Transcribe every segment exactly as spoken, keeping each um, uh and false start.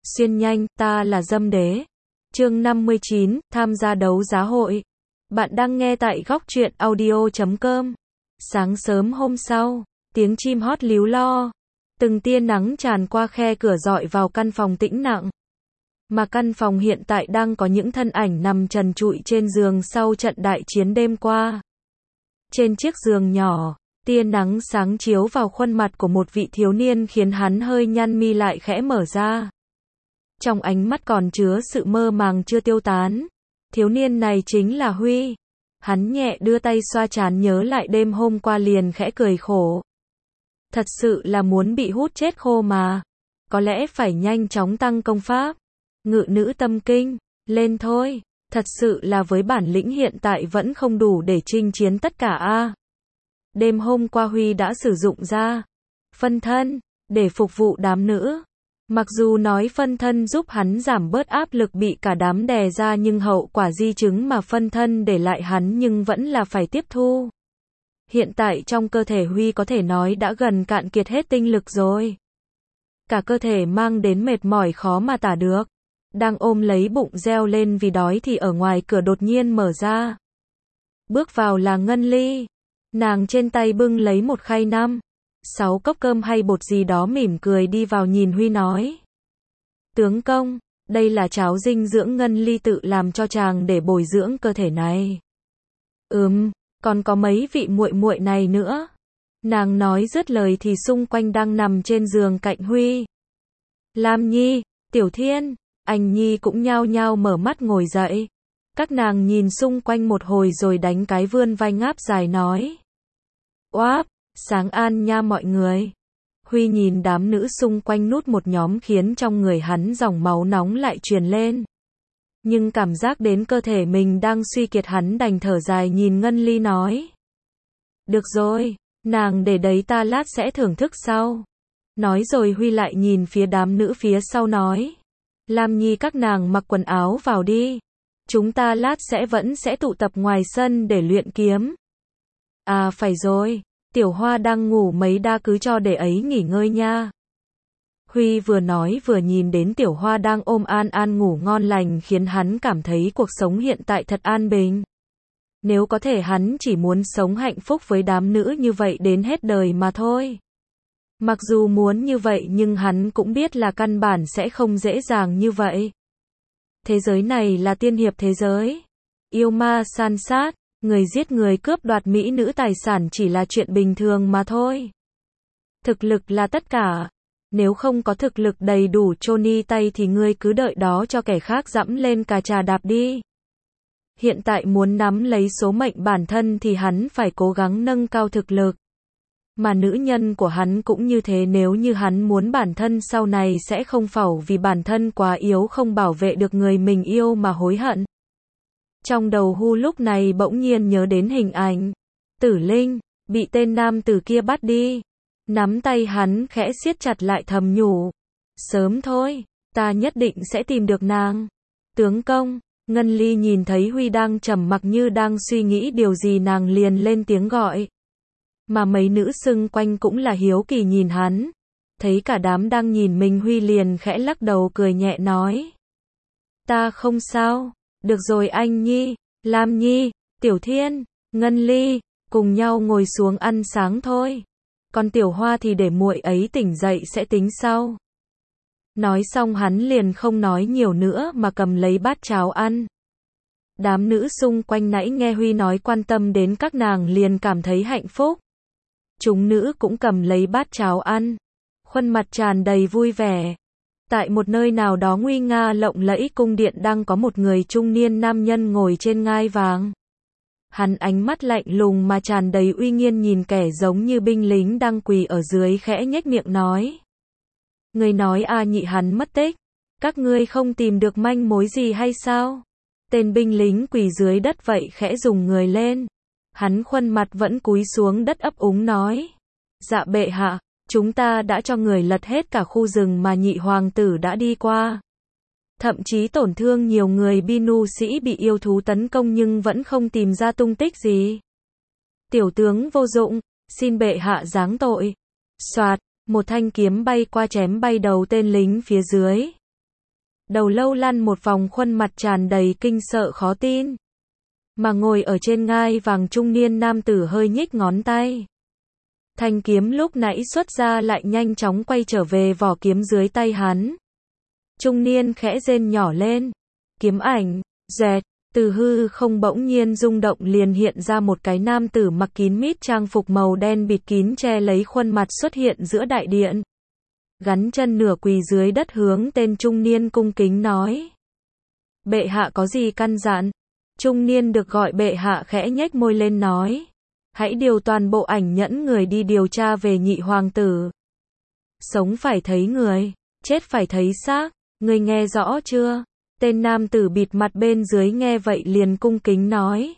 Xuyên nhanh, ta là Dâm Đế. Chương năm mươi chín, tham gia đấu giá hội. Bạn đang nghe tại góc truyện audio chấm com. Sáng sớm hôm sau, tiếng chim hót líu lo. Từng tia nắng tràn qua khe cửa rọi vào căn phòng tĩnh lặng. Mà căn phòng hiện tại đang có những thân ảnh nằm trần trụi trên giường sau trận đại chiến đêm qua. Trên chiếc giường nhỏ, tia nắng sáng chiếu vào khuôn mặt của một vị thiếu niên khiến hắn hơi nhăn mi lại khẽ mở ra. Trong ánh mắt còn chứa sự mơ màng chưa tiêu tán. Thiếu niên này chính là Huy. Hắn nhẹ đưa tay xoa trán nhớ lại đêm hôm qua liền khẽ cười khổ. Thật sự là muốn bị hút chết khô mà. Có lẽ phải nhanh chóng tăng công pháp. Ngự nữ tâm kinh, lên thôi. Thật sự là với bản lĩnh hiện tại vẫn không đủ để chinh chiến tất cả a. Đêm hôm qua Huy đã sử dụng ra phân thân để phục vụ đám nữ. Mặc dù nói phân thân giúp hắn giảm bớt áp lực bị cả đám đè ra, nhưng hậu quả di chứng mà phân thân để lại hắn nhưng vẫn là phải tiếp thu. Hiện tại trong cơ thể Huy có thể nói đã gần cạn kiệt hết tinh lực rồi. Cả cơ thể mang đến mệt mỏi khó mà tả được. Đang ôm lấy bụng reo lên vì đói thì ở ngoài cửa đột nhiên mở ra. Bước vào là Ngân Ly. Nàng trên tay bưng lấy một khay năm, sáu cốc cơm hay bột gì đó, mỉm cười đi vào nhìn Huy nói. Tướng công, đây là cháo dinh dưỡng Ngân Ly tự làm cho chàng để bồi dưỡng cơ thể này. Ừm, còn có mấy vị muội muội này nữa. Nàng nói dứt lời thì xung quanh đang nằm trên giường cạnh Huy. Lam Nhi, Tiểu Thiên, Anh Nhi cũng nhao nhao mở mắt ngồi dậy. Các nàng nhìn xung quanh một hồi rồi đánh cái vươn vai ngáp dài nói. Oáp, sáng an nha mọi người. Huy nhìn đám nữ xung quanh nút một nhóm khiến trong người hắn dòng máu nóng lại truyền lên. Nhưng cảm giác đến cơ thể mình đang suy kiệt hắn đành thở dài nhìn Ngân Ly nói. Được rồi, nàng để đấy ta lát sẽ thưởng thức sau. Nói rồi Huy lại nhìn phía đám nữ phía sau nói. Lam Nhi các nàng mặc quần áo vào đi. Chúng ta lát sẽ vẫn sẽ tụ tập ngoài sân để luyện kiếm. À phải rồi, Tiểu Hoa đang ngủ mấy đa cứ cho để ấy nghỉ ngơi nha. Huy vừa nói vừa nhìn đến Tiểu Hoa đang ôm An An ngủ ngon lành khiến hắn cảm thấy cuộc sống hiện tại thật an bình. Nếu có thể hắn chỉ muốn sống hạnh phúc với đám nữ như vậy đến hết đời mà thôi. Mặc dù muốn như vậy nhưng hắn cũng biết là căn bản sẽ không dễ dàng như vậy. Thế giới này là tiên hiệp thế giới. Yêu ma san sát, người giết người cướp đoạt mỹ nữ tài sản chỉ là chuyện bình thường mà thôi. Thực lực là tất cả. Nếu không có thực lực đầy đủ chôn tay thì ngươi cứ đợi đó cho kẻ khác dẫm lên cà trà đạp đi. Hiện tại muốn nắm lấy số mệnh bản thân thì hắn phải cố gắng nâng cao thực lực. Mà nữ nhân của hắn cũng như thế, nếu như hắn muốn bản thân sau này sẽ không phẩu vì bản thân quá yếu không bảo vệ được người mình yêu mà hối hận. Trong đầu Hu lúc này bỗng nhiên nhớ đến hình ảnh Tử Linh bị tên nam tử kia bắt đi. Nắm tay hắn khẽ siết chặt lại thầm nhủ. Sớm thôi, ta nhất định sẽ tìm được nàng. Tướng công, Ngân Ly nhìn thấy Huy đang trầm mặc như đang suy nghĩ điều gì, nàng liền lên tiếng gọi. Mà mấy nữ xung quanh cũng là hiếu kỳ nhìn hắn. Thấy cả đám đang nhìn mình, Huy liền khẽ lắc đầu cười nhẹ nói. Ta không sao. Được rồi anh Nhi, Lam Nhi, Tiểu Thiên, Ngân Ly, cùng nhau ngồi xuống ăn sáng thôi. Còn Tiểu Hoa thì để muội ấy tỉnh dậy sẽ tính sau. Nói xong hắn liền không nói nhiều nữa mà cầm lấy bát cháo ăn. Đám nữ xung quanh nãy nghe Huy nói quan tâm đến các nàng liền cảm thấy hạnh phúc. Chúng nữ cũng cầm lấy bát cháo ăn. Khuôn mặt tràn đầy vui vẻ. Tại một nơi nào đó nguy nga lộng lẫy cung điện đang có một người trung niên nam nhân ngồi trên ngai vàng. Hắn ánh mắt lạnh lùng mà tràn đầy uy nghiêm nhìn kẻ giống như binh lính đang quỳ ở dưới, khẽ nhếch miệng nói. Người nói A Nhị hắn mất tích. Các ngươi không tìm được manh mối gì hay sao? Tên binh lính quỳ dưới đất vậy khẽ dùng người lên. Hắn khuôn mặt vẫn cúi xuống đất ấp úng nói. Dạ bệ hạ, chúng ta đã cho người lật hết cả khu rừng mà nhị hoàng tử đã đi qua. Thậm chí tổn thương nhiều người binu sĩ bị yêu thú tấn công nhưng vẫn không tìm ra tung tích gì. Tiểu tướng vô dụng, xin bệ hạ giáng tội. Soạt, một thanh kiếm bay qua chém bay đầu tên lính phía dưới. đầu lâu lăn một vòng, khuôn mặt tràn đầy kinh sợ khó tin. Mà ngồi ở trên ngai vàng trung niên nam tử hơi nhích ngón tay. Thanh kiếm lúc nãy xuất ra lại nhanh chóng quay trở về vỏ kiếm dưới tay hắn. Trung niên khẽ rên nhỏ lên. Kiếm ảnh, dẹt, từ hư không bỗng nhiên rung động, liền hiện ra một cái nam tử mặc kín mít trang phục màu đen bịt kín che lấy khuôn mặt xuất hiện giữa đại điện. Gắn chân nửa quỳ dưới đất hướng tên trung niên cung kính nói. Bệ hạ có gì căn dặn? Trung niên được gọi bệ hạ khẽ nhếch môi lên nói. Hãy điều toàn bộ ảnh nhẫn người đi điều tra về nhị hoàng tử. Sống phải thấy người, chết phải thấy xác, người nghe rõ chưa? Tên nam tử bịt mặt bên dưới nghe vậy liền cung kính nói.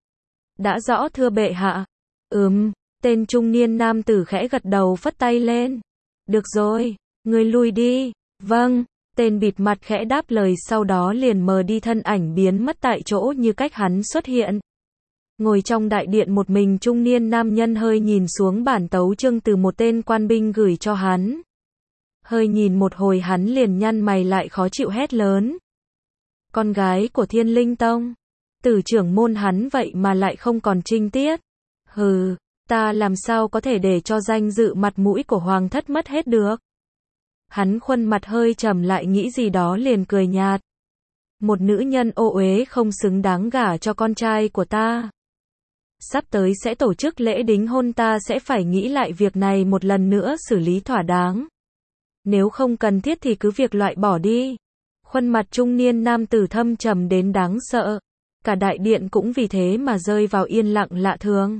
Đã rõ thưa bệ hạ. Ừm, tên trung niên nam tử khẽ gật đầu phất tay lên. Được rồi, người lui đi. Vâng, tên bịt mặt khẽ đáp lời, sau đó liền mờ đi, thân ảnh biến mất tại chỗ như cách hắn xuất hiện. Ngồi trong đại điện một mình, trung niên nam nhân hơi nhìn xuống bản tấu chương từ một tên quan binh gửi cho hắn. Hơi nhìn một hồi hắn liền nhăn mày lại khó chịu hét lớn. Con gái của Thiên Linh Tông, tử trưởng môn hắn vậy mà lại không còn trinh tiết. Hừ, ta làm sao có thể để cho danh dự mặt mũi của hoàng thất mất hết được. Hắn khuôn mặt hơi trầm lại, nghĩ gì đó liền cười nhạt. Một nữ nhân ô uế không xứng đáng gả cho con trai của ta. Sắp tới sẽ tổ chức lễ đính hôn, ta sẽ phải nghĩ lại việc này một lần nữa, xử lý thỏa đáng. Nếu không cần thiết thì cứ việc loại bỏ đi. Khuôn mặt trung niên nam tử thâm trầm đến đáng sợ. Cả đại điện cũng vì thế mà rơi vào yên lặng lạ thường.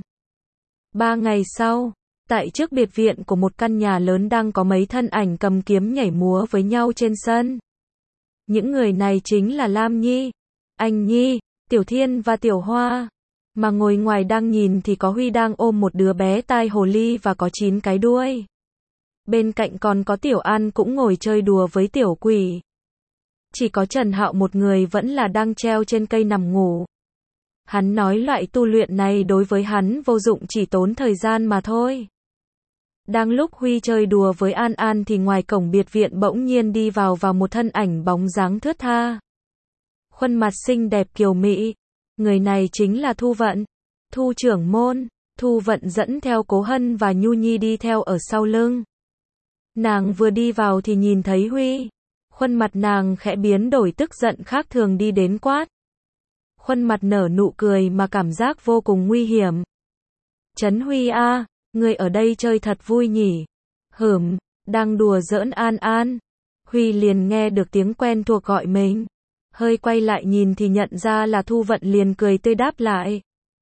Ba ngày sau, tại trước biệt viện của một căn nhà lớn đang có mấy thân ảnh cầm kiếm nhảy múa với nhau trên sân. Những người này chính là Lam Nhi, Anh Nhi, Tiểu Thiên và Tiểu Hoa. Mà ngồi ngoài đang nhìn thì có Huy đang ôm một đứa bé tai hồ ly và có chín cái đuôi. Bên cạnh còn có Tiểu An cũng ngồi chơi đùa với Tiểu Quỷ. Chỉ có Trần Hạo một người vẫn là đang treo trên cây nằm ngủ. Hắn nói loại tu luyện này đối với hắn vô dụng, chỉ tốn thời gian mà thôi. Đang lúc Huy chơi đùa với An An thì ngoài cổng biệt viện bỗng nhiên đi vào vào một thân ảnh bóng dáng thướt tha. Khuôn mặt xinh đẹp kiều mỹ. Người này chính là Thu Vận, Thu trưởng môn. Thu Vận dẫn theo Cố Hân và Nhu Nhi đi theo ở sau lưng. Nàng vừa đi vào thì nhìn thấy Huy. Khuôn mặt nàng khẽ biến đổi, tức giận khác thường đi đến quát. Khuôn mặt nở nụ cười mà cảm giác vô cùng nguy hiểm. Trấn Huy a, à, ngươi ở đây chơi thật vui nhỉ? Hửm, đang đùa giỡn An An. Huy liền nghe được tiếng quen thuộc gọi mình. Hơi quay lại nhìn thì nhận ra là Thu Vận, liền cười tươi đáp lại.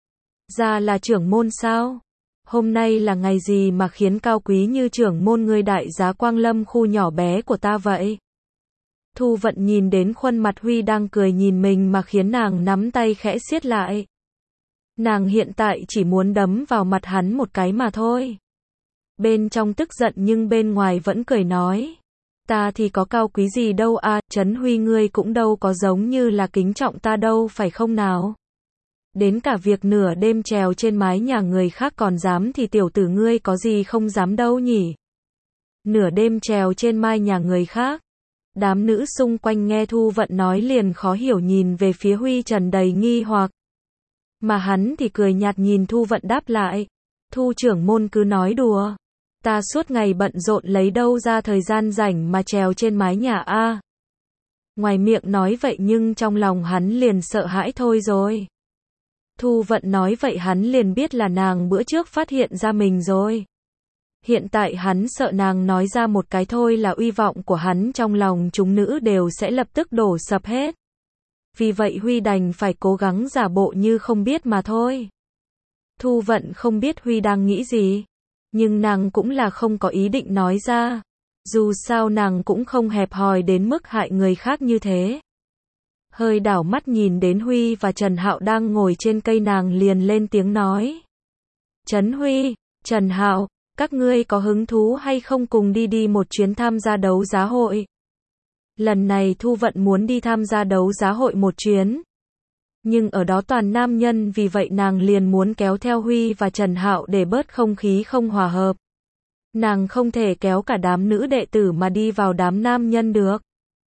Ra là trưởng môn sao? Hôm nay là ngày gì mà khiến cao quý như trưởng môn ngươi đại giá quang lâm khu nhỏ bé của ta vậy? Thu Vận nhìn đến khuôn mặt Huy đang cười nhìn mình mà khiến nàng nắm tay khẽ siết lại. Nàng hiện tại chỉ muốn đấm vào mặt hắn một cái mà thôi. Bên trong tức giận nhưng bên ngoài vẫn cười nói. Ta thì có cao quý gì đâu à, Trấn Huy ngươi cũng đâu có giống như là kính trọng ta đâu phải không nào? Đến cả việc nửa đêm trèo trên mái nhà người khác còn dám thì tiểu tử ngươi có gì không dám đâu nhỉ? Nửa đêm trèo trên mái nhà người khác. Đám nữ xung quanh nghe Thu Vận nói liền khó hiểu nhìn về phía Huy tràn đầy nghi hoặc. Mà hắn thì cười nhạt nhìn Thu Vận đáp lại. Thu trưởng môn cứ nói đùa. Ta suốt ngày bận rộn lấy đâu ra thời gian rảnh mà trèo trên mái nhà a. À? Ngoài miệng nói vậy nhưng trong lòng hắn liền sợ hãi thôi rồi. Thu Vận nói vậy hắn liền biết là nàng bữa trước phát hiện ra mình rồi. Hiện tại hắn sợ nàng nói ra một cái thôi là uy vọng của hắn trong lòng chúng nữ đều sẽ lập tức đổ sập hết. Vì vậy Huy đành phải cố gắng giả bộ như không biết mà thôi. Thu Vận không biết Huy đang nghĩ gì. Nhưng nàng cũng là không có ý định nói ra. Dù sao nàng cũng không hẹp hòi đến mức hại người khác như thế. Hơi đảo mắt nhìn đến Huy và Trần Hạo đang ngồi trên cây, nàng liền lên tiếng nói. Trấn Huy, Trần Hạo, các ngươi có hứng thú hay không cùng đi đi một chuyến tham gia đấu giá hội? Lần này Thu Vận muốn đi tham gia đấu giá hội một chuyến. Nhưng ở đó toàn nam nhân, vì vậy nàng liền muốn kéo theo Huy và Trần Hạo để bớt không khí không hòa hợp. Nàng không thể kéo cả đám nữ đệ tử mà đi vào đám nam nhân được.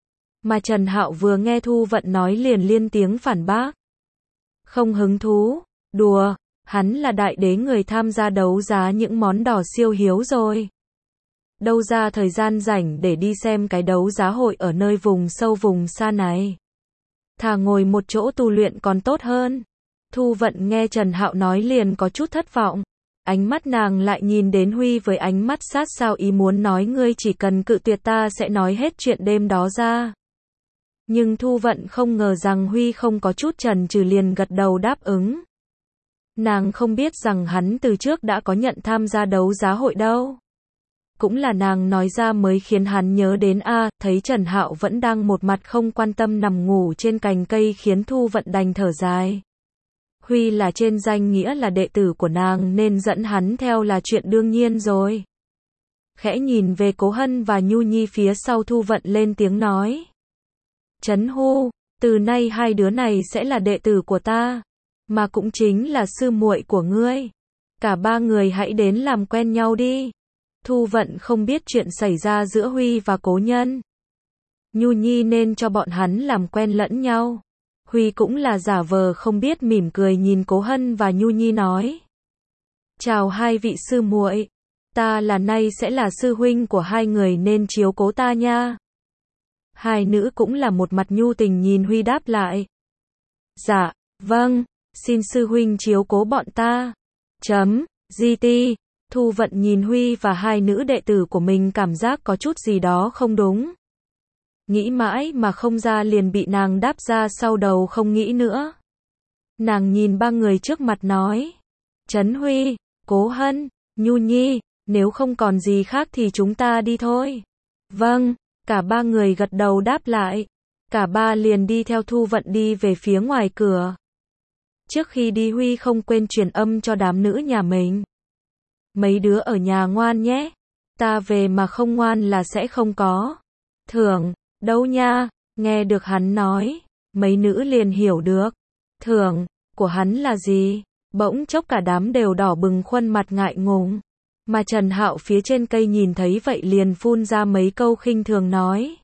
Mà Trần Hạo vừa nghe Thu Vận nói liền liên tiếng phản bác. Không hứng thú, đùa, hắn là đại đế người tham gia đấu giá những món đỏ siêu hiếu rồi. Đâu ra thời gian rảnh để đi xem cái đấu giá hội ở nơi vùng sâu vùng xa này. Thà ngồi một chỗ tu luyện còn tốt hơn. Thu Vận nghe Trần Hạo nói liền có chút thất vọng. Ánh mắt nàng lại nhìn đến Huy với ánh mắt sát sao ý muốn nói ngươi chỉ cần cự tuyệt ta sẽ nói hết chuyện đêm đó ra. Nhưng Thu Vận không ngờ rằng Huy không có chút chần chừ liền gật đầu đáp ứng. Nàng không biết rằng hắn từ trước đã có nhận tham gia đấu giá hội đâu. Cũng là nàng nói ra mới khiến hắn nhớ đến a, à, thấy Trần Hạo vẫn đang một mặt không quan tâm nằm ngủ trên cành cây khiến Thu Vận đành thở dài. Huy là trên danh nghĩa là đệ tử của nàng nên dẫn hắn theo là chuyện đương nhiên rồi. Khẽ nhìn về Cố Hân và Nhu Nhi phía sau Thu Vận lên tiếng nói. Trấn Hu, từ nay hai đứa này sẽ là đệ tử của ta, mà cũng chính là sư muội của ngươi. Cả ba người hãy đến làm quen nhau đi. Thu Vận không biết chuyện xảy ra giữa Huy và Cố Nhân. Nhu Nhi nên cho bọn hắn làm quen lẫn nhau. Huy cũng là giả vờ không biết mỉm cười nhìn Cố Hân và Nhu Nhi nói. Chào hai vị sư muội, ta là nay sẽ là sư huynh của hai người nên chiếu cố ta nha. Hai nữ cũng là một mặt nhu tình nhìn Huy đáp lại. Dạ, vâng, xin sư huynh chiếu cố bọn ta. Chấm, gi ti. Thu Vận nhìn Huy và hai nữ đệ tử của mình cảm giác có chút gì đó không đúng. Nghĩ mãi mà không ra liền bị nàng đáp ra sau đầu không nghĩ nữa. Nàng nhìn ba người trước mặt nói. Trấn Huy, Cố Hân, Nhu Nhi, nếu không còn gì khác thì chúng ta đi thôi. Vâng, cả ba người gật đầu đáp lại. Cả ba liền đi theo Thu Vận đi về phía ngoài cửa. Trước khi đi Huy không quên truyền âm cho đám nữ nhà mình. Mấy đứa ở nhà ngoan nhé. Ta về mà không ngoan là sẽ không có thưởng đâu nha. Nghe được hắn nói, mấy nữ liền hiểu được. Thưởng của hắn là gì? Bỗng chốc cả đám đều đỏ bừng khuôn mặt ngại ngùng. Mà Trần Hạo phía trên cây nhìn thấy vậy liền phun ra mấy câu khinh thường nói.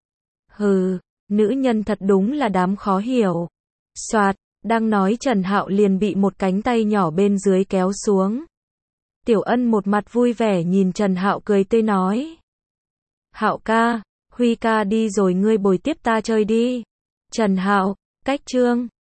Hừ, nữ nhân thật đúng là đám khó hiểu. Soạt, đang nói Trần Hạo liền bị một cánh tay nhỏ bên dưới kéo xuống. Tiểu Ân một mặt vui vẻ nhìn Trần Hạo cười tươi nói. Hạo ca, Huy ca đi rồi ngươi bồi tiếp ta chơi đi. Trần Hạo, cách chương.